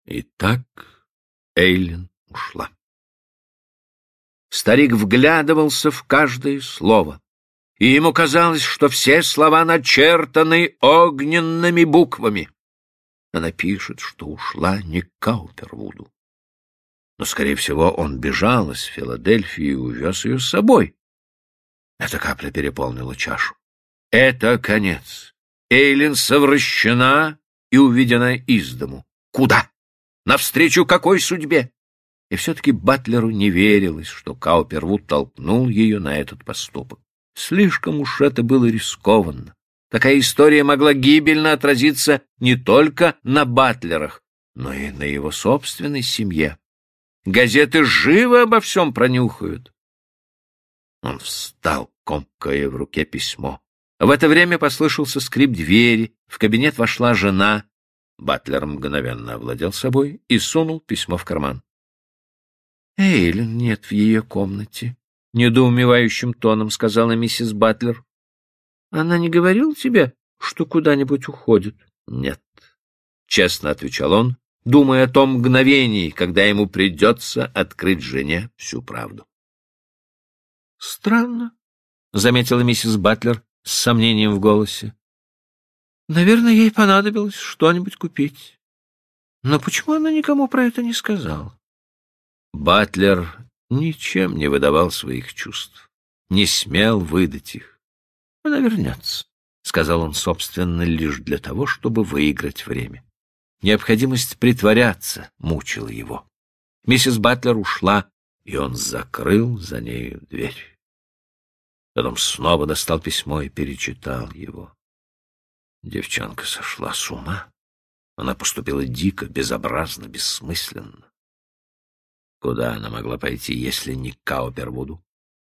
И так Эйлин ушла. Старик вглядывался в каждое слово, и ему казалось, что все слова начертаны огненными буквами. Она пишет, что ушла не к Каупервуду. Но, скорее всего, он бежал из Филадельфии и увез ее с собой. Эта капля переполнила чашу. Это конец. Эйлин совращена и уведена из дому. Куда? Навстречу какой судьбе? И все-таки Батлеру не верилось, что Каупервуд толкнул ее на этот поступок. Слишком уж это было рискованно. Такая история могла гибельно отразиться не только на Батлерах, но и на его собственной семье. Газеты живо обо всем пронюхают. Он встал, комкая в руке письмо. В это время послышался скрип двери, в кабинет вошла жена. Батлер мгновенно овладел собой и сунул письмо в карман. «Эйлин нет в ее комнате», — недоумевающим тоном сказала миссис Батлер. «Она не говорила тебе, что куда-нибудь уходит?» «Нет», — честно отвечал он, думая о том мгновении, когда ему придется открыть жене всю правду. «Странно», — заметила миссис Батлер с сомнением в голосе. «Наверное, ей понадобилось что-нибудь купить. Но почему она никому про это не сказала?» Батлер ничем не выдавал своих чувств, не смел выдать их. «Она вернется», — сказал он, собственно, лишь для того, чтобы выиграть время. Необходимость притворяться мучила его. Миссис Батлер ушла, и он закрыл за нею дверь. Потом снова достал письмо и перечитал его. Девчонка сошла с ума. Она поступила дико, безобразно, бессмысленно. Куда она могла пойти, если не к Каупервуду?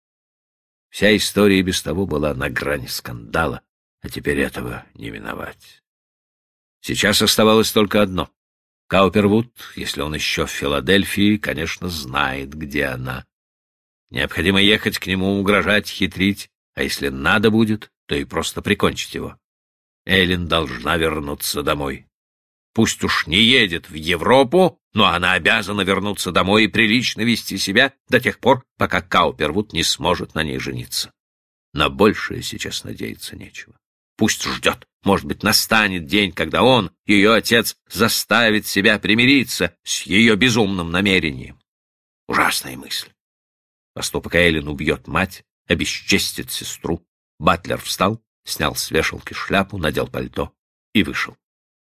Вся история без того была на грани скандала, а теперь этого не миновать. Сейчас оставалось только одно. Каупервуд, если он еще в Филадельфии, конечно, знает, где она. Необходимо ехать к нему, угрожать, хитрить, а если надо будет, то и просто прикончить его. Эйлин должна вернуться домой. Пусть уж не едет в Европу, но она обязана вернуться домой и прилично вести себя до тех пор, пока Каупервуд не сможет на ней жениться. На большее сейчас надеяться нечего. Пусть ждет. Может быть, настанет день, когда он, ее отец, заставит себя примириться с ее безумным намерением. Ужасная мысль. Поступок Эйлин убьет мать, обесчестит сестру. Батлер встал, снял с вешалки шляпу, надел пальто и вышел.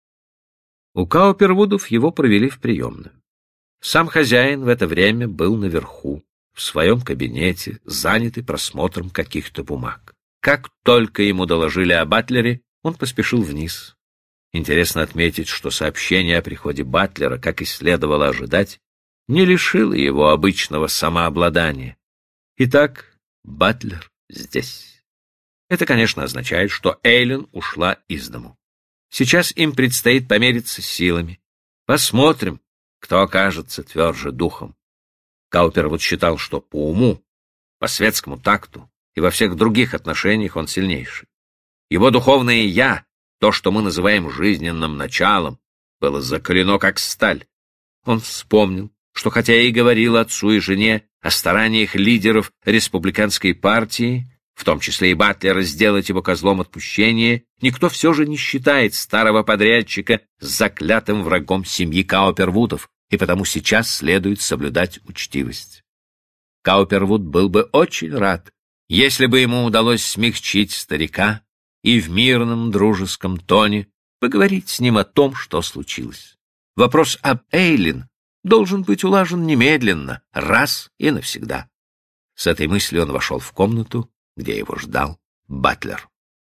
У Каупервудов его провели в приемную. Сам хозяин в это время был наверху, в своем кабинете, занятый просмотром каких-то бумаг. Как только ему доложили о Батлере, он поспешил вниз. Интересно отметить, что сообщение о приходе Батлера, как и следовало ожидать, не лишило его обычного самообладания. Итак, Батлер здесь. Это, конечно, означает, что Эйлин ушла из дому. Сейчас им предстоит помериться силами. Посмотрим, кто окажется тверже духом. Каупервуд считал, что по уму, по светскому такту и во всех других отношениях он сильнейший. Его духовное «я», то, что мы называем жизненным началом, было закалено как сталь. Он вспомнил, что хотя и говорил отцу и жене о стараниях лидеров республиканской партии, в том числе и Батлера, сделать его козлом отпущения, никто все же не считает старого подрядчика заклятым врагом семьи Каупервудов, и потому сейчас следует соблюдать учтивость. Каупервуд был бы очень рад, если бы ему удалось смягчить старика и в мирном дружеском тоне поговорить с ним о том, что случилось. Вопрос об Эйлин должен быть улажен немедленно, раз и навсегда. С этой мыслью он вошел в комнату, где его ждал Батлер.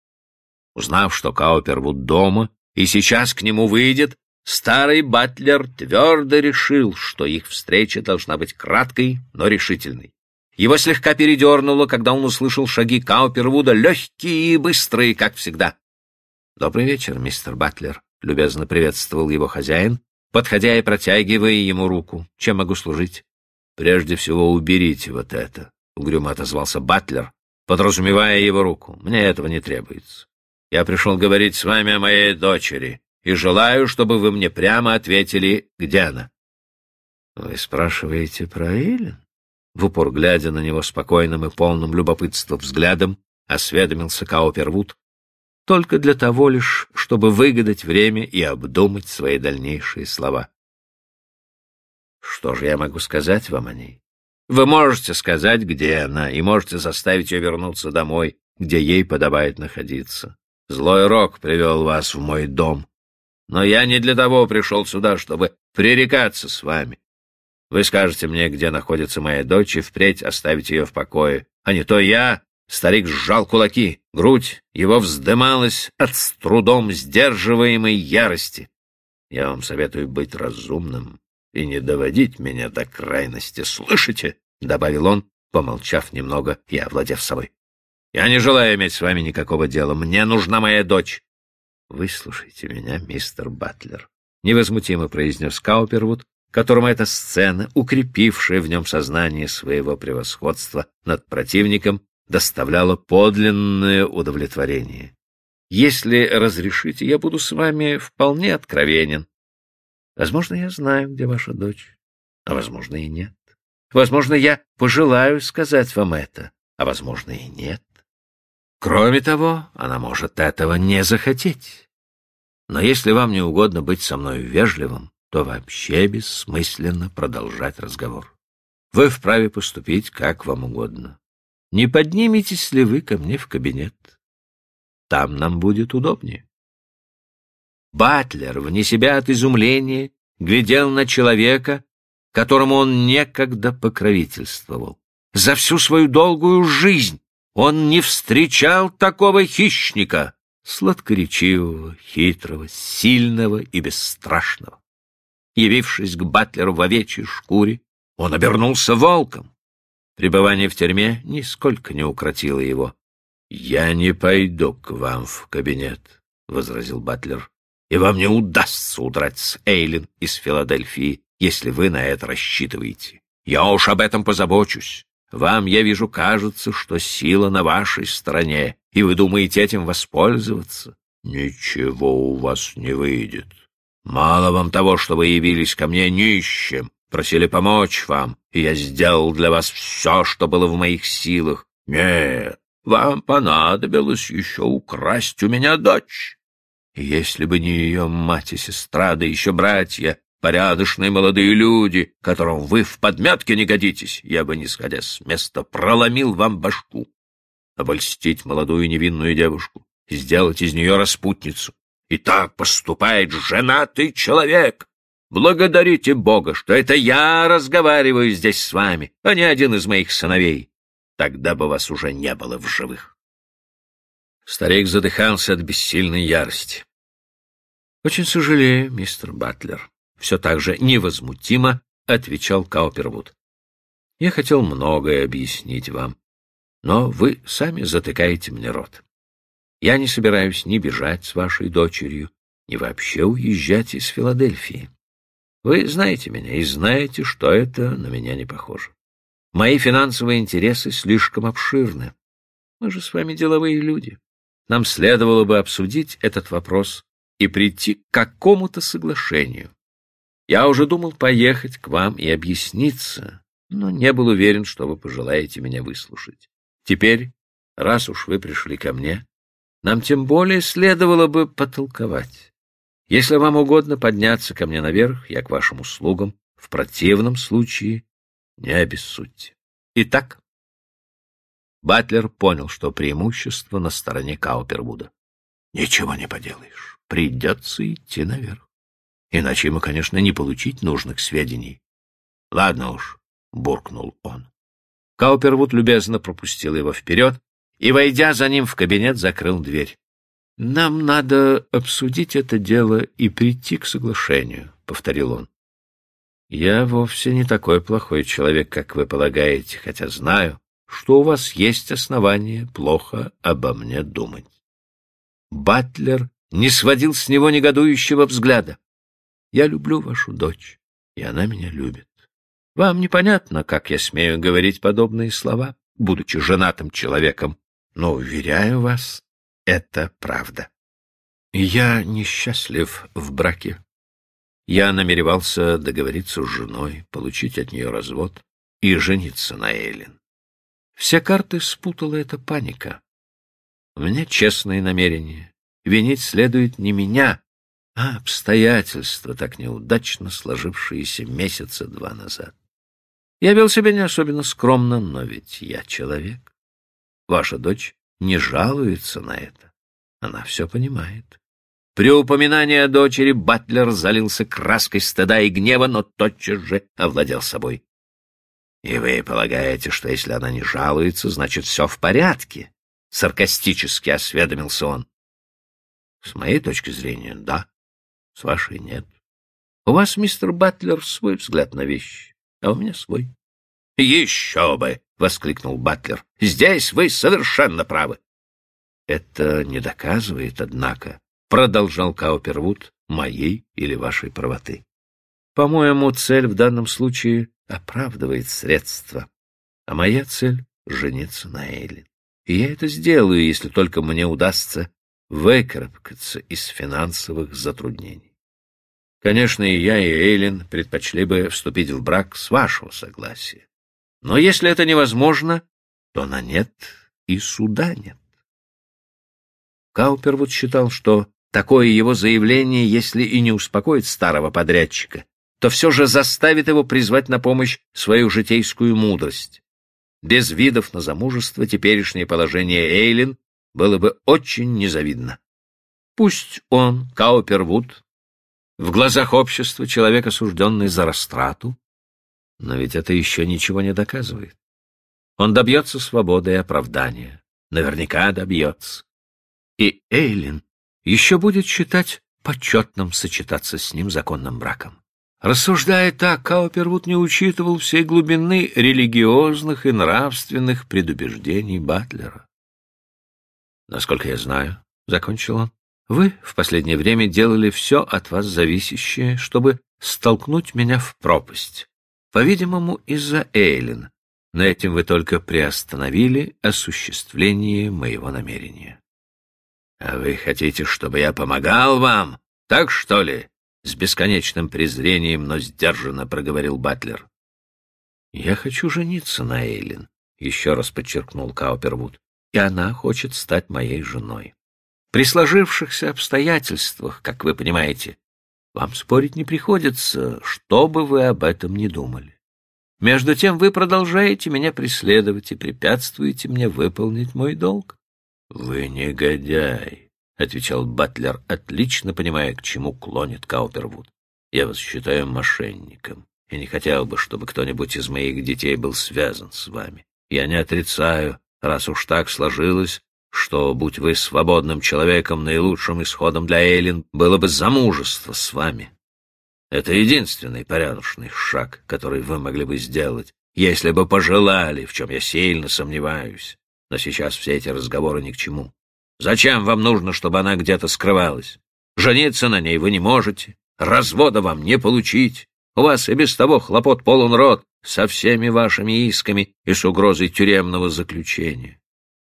Узнав, что Каупервуд дома и сейчас к нему выйдет, старый Батлер твердо решил, что их встреча должна быть краткой, но решительной. Его слегка передернуло, когда он услышал шаги Каупервуда, легкие и быстрые, как всегда. «Добрый вечер, мистер Батлер», — любезно приветствовал его хозяин, подходя и протягивая ему руку. «Чем могу служить?» «Прежде всего уберите вот это», — угрюмо отозвался Батлер, подразумевая его руку. «Мне этого не требуется. Я пришел говорить с вами о моей дочери, и желаю, чтобы вы мне прямо ответили, где она. — Вы спрашиваете про Эйлин? В упор глядя на него спокойным и полным любопытства взглядом, осведомился Каупервуд, только для того лишь, чтобы выгадать время и обдумать свои дальнейшие слова. Что же я могу сказать вам о ней? Вы можете сказать, где она, и можете заставить ее вернуться домой, где ей подобает находиться. Злой рок привел вас в мой дом, но я не для того пришел сюда, чтобы пререкаться с вами. Вы скажете мне, где находится моя дочь, и впредь оставите ее в покое, а не то я... Старик сжал кулаки, грудь его вздымалась от с трудом сдерживаемой ярости. Я вам советую быть разумным и не доводить меня до крайности. Слышите? — добавил он, помолчав немного и овладев собой. — Я не желаю иметь с вами никакого дела. Мне нужна моя дочь. — Выслушайте меня, мистер Батлер, — невозмутимо произнес Каупервуд, которому эта сцена, укрепившая в нем сознание своего превосходства над противником, доставляло подлинное удовлетворение. Если разрешите, я буду с вами вполне откровенен. Возможно, я знаю, где ваша дочь, а возможно и нет. Возможно, я пожелаю сказать вам это, а возможно и нет. Кроме того, она может этого не захотеть. Но если вам не угодно быть со мной вежливым, то вообще бессмысленно продолжать разговор. Вы вправе поступить как вам угодно. Не подниметесь ли вы ко мне в кабинет? Там нам будет удобнее. Батлер, вне себя от изумления, глядел на человека, которому он некогда покровительствовал. За всю свою долгую жизнь он не встречал такого хищника, сладкоречивого, хитрого, сильного и бесстрашного. Явившись к Батлеру в овечьей шкуре, он обернулся волком. Пребывание в тюрьме нисколько не укротило его. — Я не пойду к вам в кабинет, — возразил Батлер, — и вам не удастся удрать с Эйлин из Филадельфии, если вы на это рассчитываете. Я уж об этом позабочусь. Вам, я вижу, кажется, что сила на вашей стороне, и вы думаете этим воспользоваться. Ничего у вас не выйдет. Мало вам того, что вы явились ко мне нищим, просили помочь вам, и я сделал для вас все, что было в моих силах. Нет, вам понадобилось еще украсть у меня дочь. И если бы не ее мать и сестра, да еще братья, порядочные молодые люди, которым вы в подметке не годитесь, я бы, не сходя с места, проломил вам башку. Обольстить молодую невинную девушку, сделать из нее распутницу. И так поступает женатый человек. Благодарите Бога, что это я разговариваю здесь с вами, а не один из моих сыновей. Тогда бы вас уже не было в живых. Старик задыхался от бессильной ярости. — Очень сожалею, мистер Батлер, — все так же невозмутимо отвечал Каупервуд. — Я хотел многое объяснить вам, но вы сами затыкаете мне рот. Я не собираюсь ни бежать с вашей дочерью, ни вообще уезжать из Филадельфии. Вы знаете меня и знаете, что это на меня не похоже. Мои финансовые интересы слишком обширны. Мы же с вами деловые люди. Нам следовало бы обсудить этот вопрос и прийти к какому-то соглашению. Я уже думал поехать к вам и объясниться, но не был уверен, что вы пожелаете меня выслушать. Теперь, раз уж вы пришли ко мне, нам тем более следовало бы потолковать. Если вам угодно подняться ко мне наверх, я к вашим услугам. В противном случае не обессудьте. Итак, Батлер понял, что преимущество на стороне Каупервуда. Ничего не поделаешь, придется идти наверх. Иначе ему, конечно, не получить нужных сведений. Ладно уж, буркнул он. Каупервуд любезно пропустил его вперед и, войдя за ним в кабинет, закрыл дверь. — Нам надо обсудить это дело и прийти к соглашению, — повторил он. — Я вовсе не такой плохой человек, как вы полагаете, хотя знаю, что у вас есть основания плохо обо мне думать. Батлер не сводил с него негодующего взгляда. — Я люблю вашу дочь, и она меня любит. Вам непонятно, как я смею говорить подобные слова, будучи женатым человеком, но, уверяю вас, это правда. Я несчастлив в браке. Я намеревался договориться с женой, получить от нее развод и жениться на Эйлин. Все карты спутала эта паника. У меня честные намерения. Винить следует не меня, а обстоятельства, так неудачно сложившиеся месяца 2 назад. Я вел себя не особенно скромно, но ведь я человек. Ваша дочь не жалуется на это. Она все понимает. При упоминании о дочери Батлер залился краской стыда и гнева, но тотчас же овладел собой. — И вы полагаете, что если она не жалуется, значит, все в порядке? — саркастически осведомился он. — С моей точки зрения, да. С вашей — нет. У вас, мистер Батлер, свой взгляд на вещи, а у меня свой. — Еще бы! — воскликнул Батлер. — Здесь вы совершенно правы. — Это не доказывает, однако, — продолжал Каупервуд, — моей или вашей правоты. По-моему, цель в данном случае оправдывает средства, а моя цель — жениться на Эйлин. И я это сделаю, если только мне удастся выкарабкаться из финансовых затруднений. Конечно, и я, и Эйлин предпочли бы вступить в брак с вашего согласия. Но если это невозможно, то на нет и суда нет. Каупервуд считал, что такое его заявление, если и не успокоит старого подрядчика, то все же заставит его призвать на помощь свою житейскую мудрость. Без видов на замужество теперешнее положение Эйлин было бы очень незавидно. Пусть он, Каупервуд, в глазах общества человек, осужденный за растрату, но ведь это еще ничего не доказывает. Он добьется свободы и оправдания. Наверняка добьется. И Эйлин еще будет считать почетным сочетаться с ним законным браком. Рассуждая так, Каупервуд не учитывал всей глубины религиозных и нравственных предубеждений Батлера. «Насколько я знаю, — закончил он, — вы в последнее время делали все от вас зависящее, чтобы столкнуть меня в пропасть. По-видимому, из-за Эйлин, но этим вы только приостановили осуществление моего намерения». «А вы хотите, чтобы я помогал вам? Так что ли?» — с бесконечным презрением, но сдержанно проговорил Батлер. «Я хочу жениться на Эйлин», — еще раз подчеркнул Каупервуд, — «и она хочет стать моей женой. При сложившихся обстоятельствах, как вы понимаете, вам спорить не приходится, что бы вы об этом ни думали. Между тем вы продолжаете меня преследовать и препятствуете мне выполнить мой долг». «Вы негодяй», — отвечал Батлер, отлично понимая, к чему клонит Каупервуд. «Я вас считаю мошенником и не хотел бы, чтобы кто-нибудь из моих детей был связан с вами. Я не отрицаю, раз уж так сложилось, что, будь вы свободным человеком, наилучшим исходом для Эйлин было бы замужество с вами. Это единственный порядочный шаг, который вы могли бы сделать, если бы пожелали, в чем я сильно сомневаюсь. Но сейчас все эти разговоры ни к чему. Зачем вам нужно, чтобы она где-то скрывалась? Жениться на ней вы не можете, развода вам не получить. У вас и без того хлопот полон рот со всеми вашими исками и с угрозой тюремного заключения.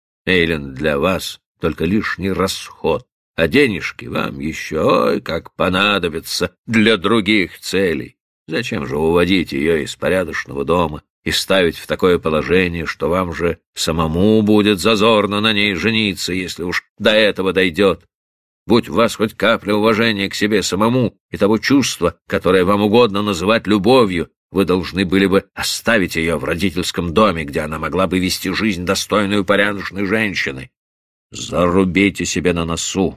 Эйлин для вас только лишний расход, а денежки вам еще, ой, как понадобятся для других целей. Зачем же уводить ее из порядочного дома и ставить в такое положение, что вам же самому будет зазорно на ней жениться, если уж до этого дойдет? Будь у вас хоть капля уважения к себе самому и того чувства, которое вам угодно называть любовью, вы должны были бы оставить ее в родительском доме, где она могла бы вести жизнь, достойную порядочной женщины. Зарубите себе на носу,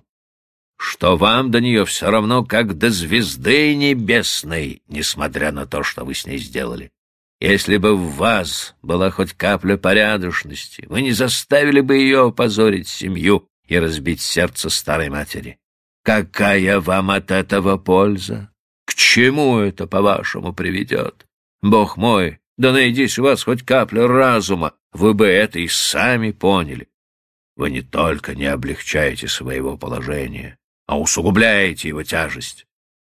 что вам до нее все равно, как до звезды небесной, несмотря на то, что вы с ней сделали. Если бы в вас была хоть капля порядочности, вы не заставили бы ее опозорить семью и разбить сердце старой матери. Какая вам от этого польза? К чему это, по-вашему, приведет? Бог мой, да найдись у вас хоть капля разума, вы бы это и сами поняли. Вы не только не облегчаете своего положения, а усугубляете его тяжесть.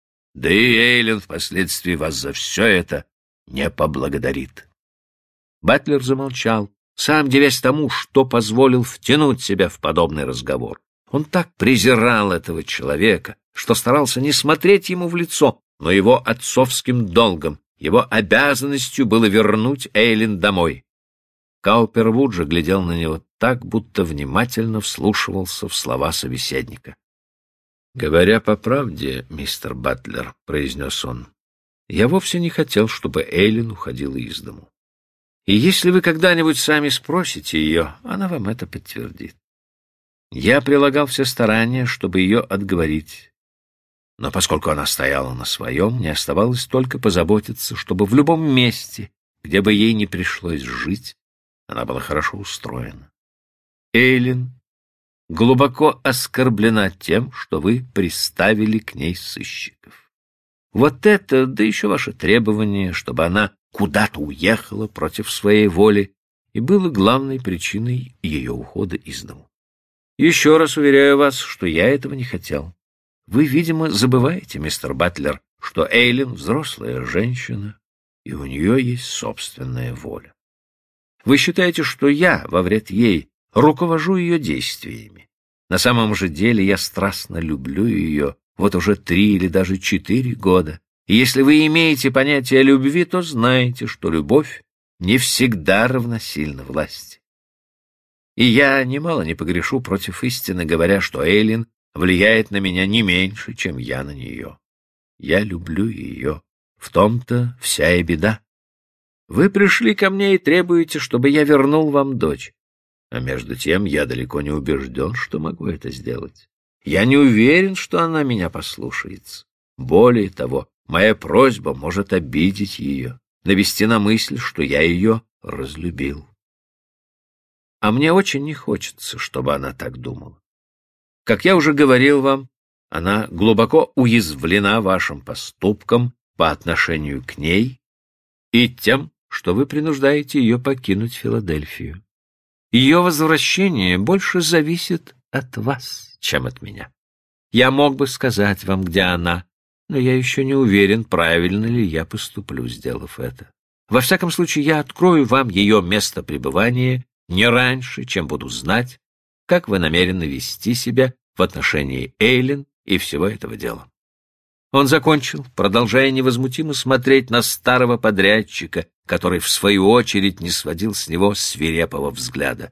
Да и Эйлин впоследствии вас за все это не поблагодарит». Батлер замолчал, сам девясь тому, что позволил втянуть себя в подобный разговор. Он так презирал этого человека, что старался не смотреть ему в лицо, но его отцовским долгом, его обязанностью было вернуть Эйлин домой. Каупервуд же глядел на него так, будто внимательно вслушивался в слова собеседника. «Говоря по правде, мистер Батлер, — произнес он, — я вовсе не хотел, чтобы Эйлин уходила из дому. И если вы когда-нибудь сами спросите ее, она вам это подтвердит. Я прилагал все старания, чтобы ее отговорить. Но поскольку она стояла на своем, мне оставалось только позаботиться, чтобы в любом месте, где бы ей не пришлось жить, она была хорошо устроена. Эйлин глубоко оскорблена тем, что вы приставили к ней сыщиков. Вот это, да еще ваше требование, чтобы она куда-то уехала против своей воли, и было главной причиной ее ухода из дому. Еще раз уверяю вас, что я этого не хотел. Вы, видимо, забываете, мистер Батлер, что Эйлин взрослая женщина, и у нее есть собственная воля. Вы считаете, что я, во вред ей, руковожу ее действиями. На самом же деле я страстно люблю ее вот уже 3 или даже 4 года. И если вы имеете понятие о любви, то знаете, что любовь не всегда равносильна власти. И я немало не погрешу против истины, говоря, что Эйлин влияет на меня не меньше, чем я на нее. Я люблю ее. В том-то вся и беда. Вы пришли ко мне и требуете, чтобы я вернул вам дочь. А между тем я далеко не убежден, что могу это сделать. Я не уверен, что она меня послушается. Более того, моя просьба может обидеть ее, навести на мысль, что я ее разлюбил. А мне очень не хочется, чтобы она так думала. Как я уже говорил вам, она глубоко уязвлена вашим поступком по отношению к ней и тем, что вы принуждаете ее покинуть Филадельфию. Ее возвращение больше зависит от вас, чем от меня. Я мог бы сказать вам, где она, но я еще не уверен, правильно ли я поступлю, сделав это. Во всяком случае, я открою вам ее место пребывания не раньше, чем буду знать, как вы намерены вести себя в отношении Эйлин и всего этого дела. Он закончил, продолжая невозмутимо смотреть на старого подрядчика, который, в свою очередь, не сводил с него свирепого взгляда.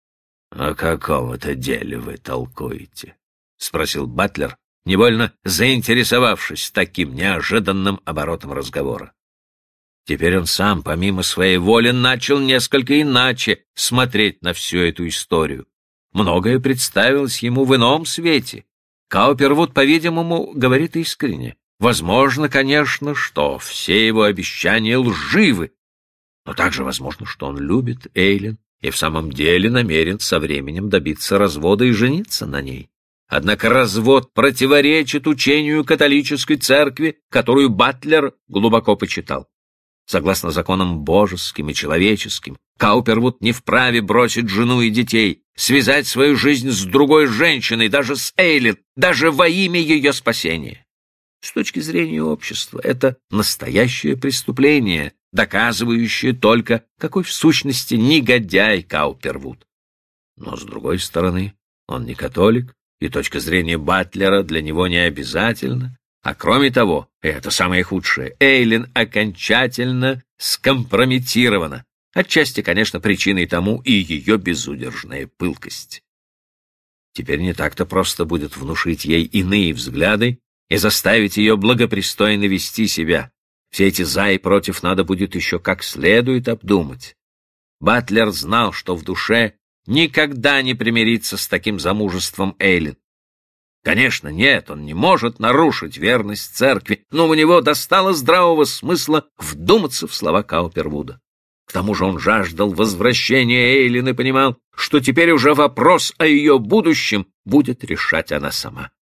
— О каком это деле вы толкуете? — спросил Батлер, невольно заинтересовавшись таким неожиданным оборотом разговора. Теперь он сам, помимо своей воли, начал несколько иначе смотреть на всю эту историю. Многое представилось ему в ином свете. Каупервуд, по-видимому, говорит искренне. Возможно, конечно, что все его обещания лживы, но также возможно, что он любит Эйлин и в самом деле намерен со временем добиться развода и жениться на ней. Однако развод противоречит учению католической церкви, которую Батлер глубоко почитал. Согласно законам божеским и человеческим, Каупервуд не вправе бросить жену и детей, связать свою жизнь с другой женщиной, даже с Эйлин, даже во имя ее спасения. С точки зрения общества это настоящее преступление, доказывающее только, какой в сущности негодяй Каупервуд. Но, с другой стороны, он не католик, и точка зрения Батлера для него не обязательна. А кроме того, и это самое худшее, Эйлин окончательно скомпрометирована. Отчасти, конечно, причиной тому и ее безудержная пылкость. Теперь не так-то просто будет внушить ей иные взгляды и заставить ее благопристойно вести себя. Все эти «за» и «против» надо будет еще как следует обдумать. Батлер знал, что в душе никогда не примирится с таким замужеством Эйлин. Конечно, нет, он не может нарушить верность церкви, но у него достало здравого смысла вдуматься в слова Каупервуда. К тому же он жаждал возвращения Эйлин и понимал, что теперь уже вопрос о ее будущем будет решать она сама.